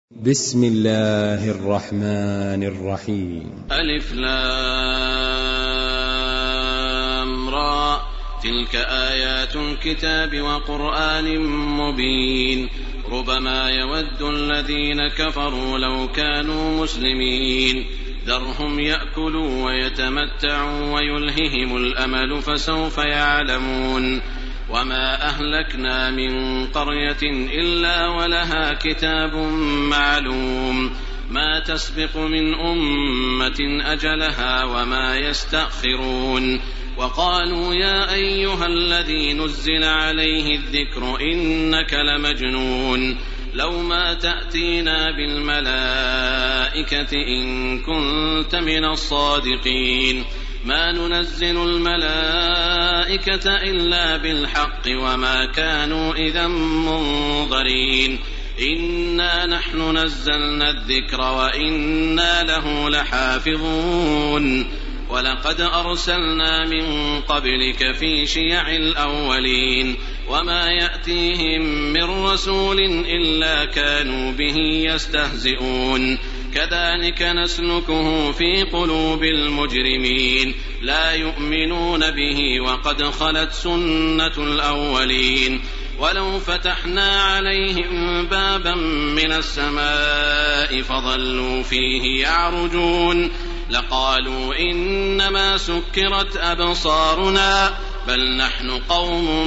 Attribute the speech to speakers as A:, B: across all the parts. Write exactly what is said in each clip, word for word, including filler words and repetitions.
A: بسم الله الرحمن الرحيم.
B: ألف لام را تلك آيات الكتاب وقرآن مبين ربما يود الذين كفروا لو كانوا مسلمين ذرهم يأكلوا ويتمتعوا ويلههم الأمل فسوف يعلمون وما أهلكنا من قرية إلا ولها كتاب معلوم ما تسبق من أمة أجلها وما يستأخرون وقالوا يا أيها الذي نزل عليه الذكر إنك لمجنون لو ما تأتينا بالملائكة إن كنت من الصادقين ما ننزل الملائكة إلا بالحق وما كانوا إذا منظرين إنا نحن نزلنا الذكر وإنا له لحافظون ولقد أرسلنا من قبلك في شيع الأولين وما يأتيهم من رسول إلا كانوا به يستهزئون كذلك نسلكه في قلوب المجرمين لا يؤمنون به وقد خلت سنة الأولين ولو فتحنا عليهم بابا من السماء فظلوا فيه يعرجون لقالوا إنما سكرت أبصارنا بل نحن قوم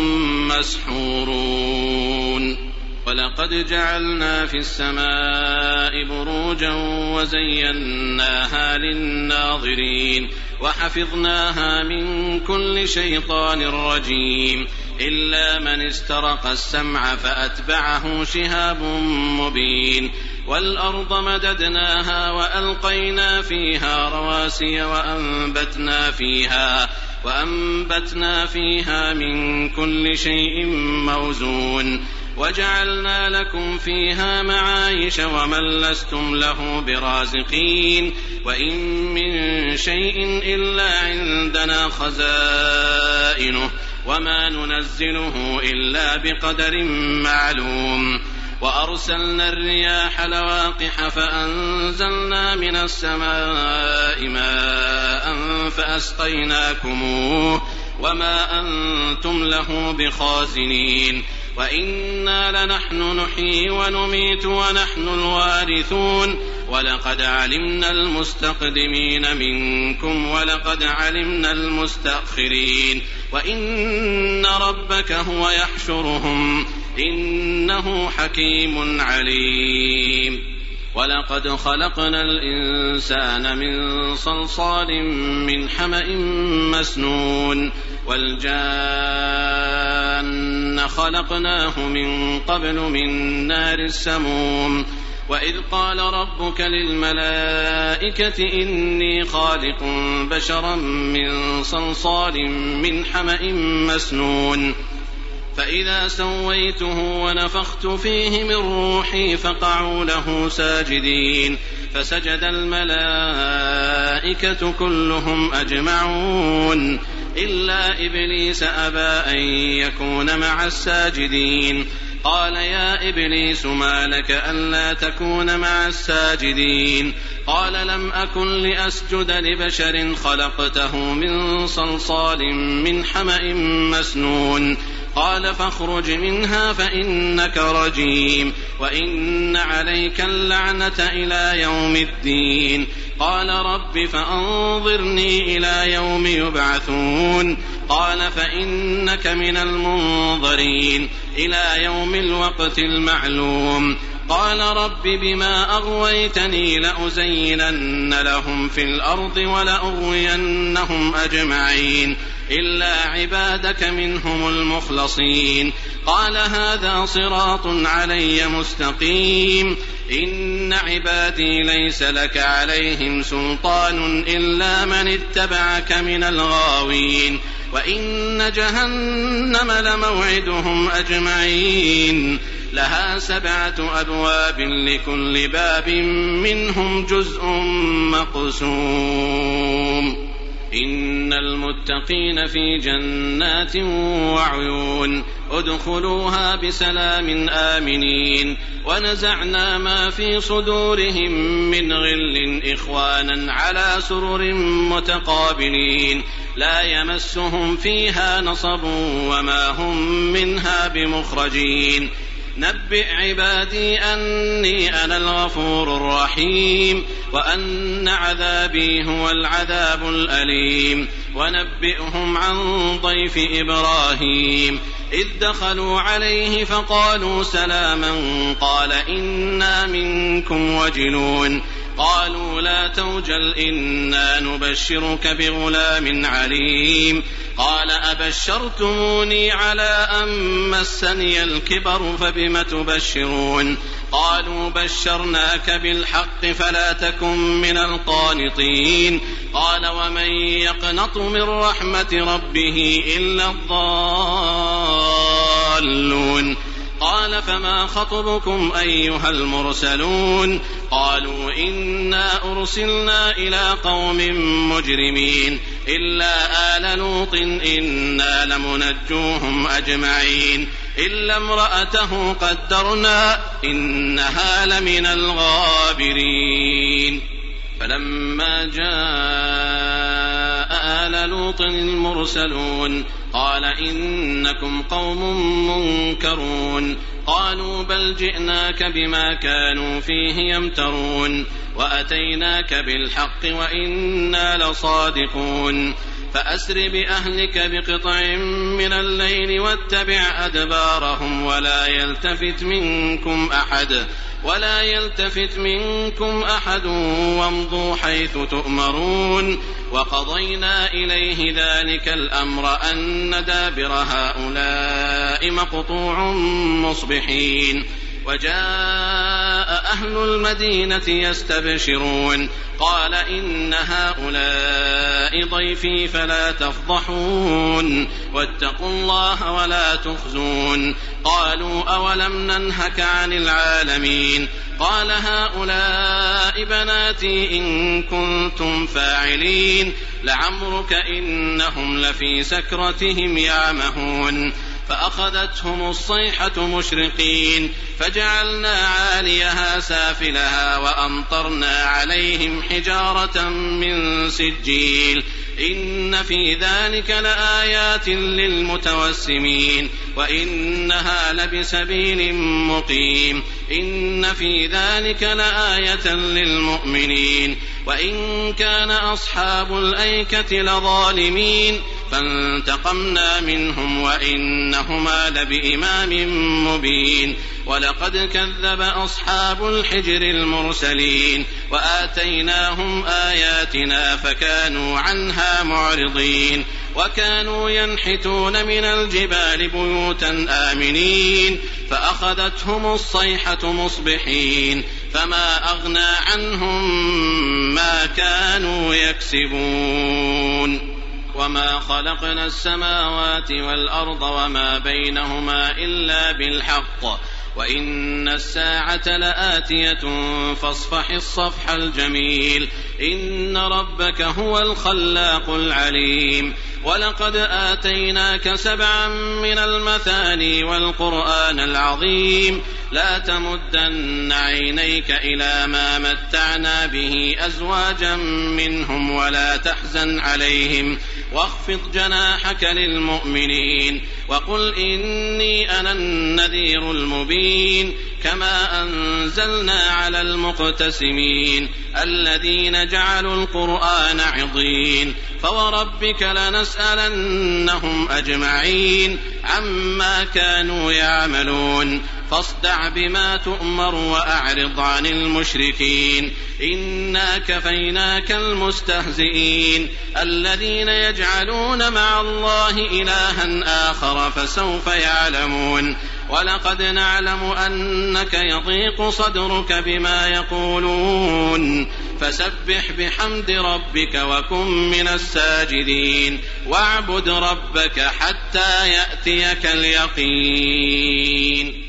B: مسحورون ولقد جعلنا في السماء بروجا وزيناها للناظرين وحفظناها من كل شيطان رجيم إلا من استرق السمع فأتبعه شهاب مبين والأرض مددناها وألقينا فيها رواسي وأنبتنا فيها وأنبتنا فيها من كل شيء موزون وجعلنا لكم فيها معايش ومن لستم له برازقين وإن من شيء إلا عندنا خزائنه وما ننزله إلا بقدر معلوم وأرسلنا الرياح لواقح فأنزلنا من السماء ماء فأسقيناكموه وما أنتم له بخازنين وإنا لنحن نحيي ونميت ونحن الوارثون ولقد علمنا المستقدمين منكم ولقد علمنا المستأخرين وإن ربك هو يحشرهم إنه حكيم عليم ولقد خلقنا الإنسان من صلصال من حمأ مسنون والجان خلقناه من قبل من نار السموم وإذ قال ربك للملائكة إني خالق بشرا من صلصال من حمأ مسنون فإذا سويته ونفخت فيه من روحي فقعوا له ساجدين فسجد الملائكة كلهم أجمعون إلا إبليس أبى أن يكون مع الساجدين قال يا إبليس ما لك ألا تكون مع الساجدين قال لم أكن لأسجد لبشر خلقته من صلصال من حمأ مسنون قال فاخرج منها فإنك رجيم وإن عليك اللعنة إلى يوم الدين قال رب فأنظرني إلى يوم يبعثون قال فإنك من المنظرين إلى يوم الوقت المعلوم قال رب بما أغويتني لأزينن لهم في الأرض ولأغوينهم أجمعين إلا عبادك منهم المخلصين قال هذا صراط علي مستقيم إن عبادي ليس لك عليهم سلطان إلا من اتبعك من الغاوين وإن جهنم لموعدهم أجمعين لها سبعة أبواب لكل باب منهم جزء مقسوم إن المتقين في جنات وعيون ادخلوها بسلام آمنين ونزعنا ما في صدورهم من غل إخوانا على سرر متقابلين لا يمسهم فيها نصب وما هم منها بمخرجين نبئ عبادي أني أنا الغفور الرحيم وأن عذابي هو العذاب الأليم ونبئهم عن ضيف إبراهيم إذ دخلوا عليه فقالوا سلاما قال إنا منكم وجلون قالوا لا توجل إنا نبشرك بغلام عليم قال أبشرتموني على أن مسني الكبر فبم تبشرون قالوا بشرناك بالحق فلا تكن من القانطين قال ومن يقنط من رحمة ربه إلا الضالون قال فما خطبكم أيها المرسلون قالوا إنا أرسلنا إلى قوم مجرمين إلا آل لوط إنا لمنجوهم أجمعين إلا امرأته قدرنا إنها لمن الغابرين فلما جاء آل لوط المرسلون قال إنكم قوم منكرون قالوا بل جئناك بما كانوا فيه يمترون وأتيناك بالحق وإنا لصادقون فأسر بأهلك بقطع من الليل واتبع أدبارهم ولا يلتفت منكم أحد ولا يلتفت منكم أحد وامضوا حيث تؤمرون وقضينا إليه ذلك الأمر أن دابر هؤلاء مقطوع مصبحين وجاء أهل المدينة يستبشرون قال إن هؤلاء ضيفي فلا تفضحون واتقوا الله ولا تخزون قالوا أولم ننهك عن العالمين قال هؤلاء بناتي إن كنتم فاعلين لعمرك إنهم لفي سكرتهم يعمهون فأخذتهم الصيحة مشرقين فجعلنا عاليها سافلها وأمطرنا عليهم حجارة من سجيل إن في ذلك لآيات للمتوسمين وإنها لبسبيل مقيم إن في ذلك لآية للمؤمنين وإن كان أصحاب الأيكة لظالمين فانتقمنا منهم وإنهما لبإمام مبين ولقد كذب أصحاب الحجر المرسلين وآتيناهم آياتنا فكانوا عنها معرضين وكانوا ينحتون من الجبال بيوتا آمنين فأخذتهم الصيحة مصبحين فما أغنى عنهم ما كانوا يكسبون وما خلقنا السماوات والأرض وما بينهما إلا بالحق وإن الساعة لآتية فاصفح الصفح الجميل إن ربك هو الخلاق العليم ولقد آتيناك سبعا من المثاني والقرآن العظيم لا تمدن عينيك إلى ما متعنا به أزواجا منهم ولا تحزن عليهم واخفض جناحك للمؤمنين وقل إني أنا النذير المبين كما أنزلنا على المقتسمين الذين جعلوا القرآن عضين فوربك لنسألنهم أجمعين عما كانوا يعملون فاصدع بما تؤمر وأعرض عن المشركين إنا كفيناك المستهزئين الذين يجعلون مع الله إلها آخر فسوف يعلمون ولقد نعلم أنك يضيق صدرك بما يقولون فسبح بحمد ربك وكن من الساجدين واعبد ربك حتى يأتيك اليقين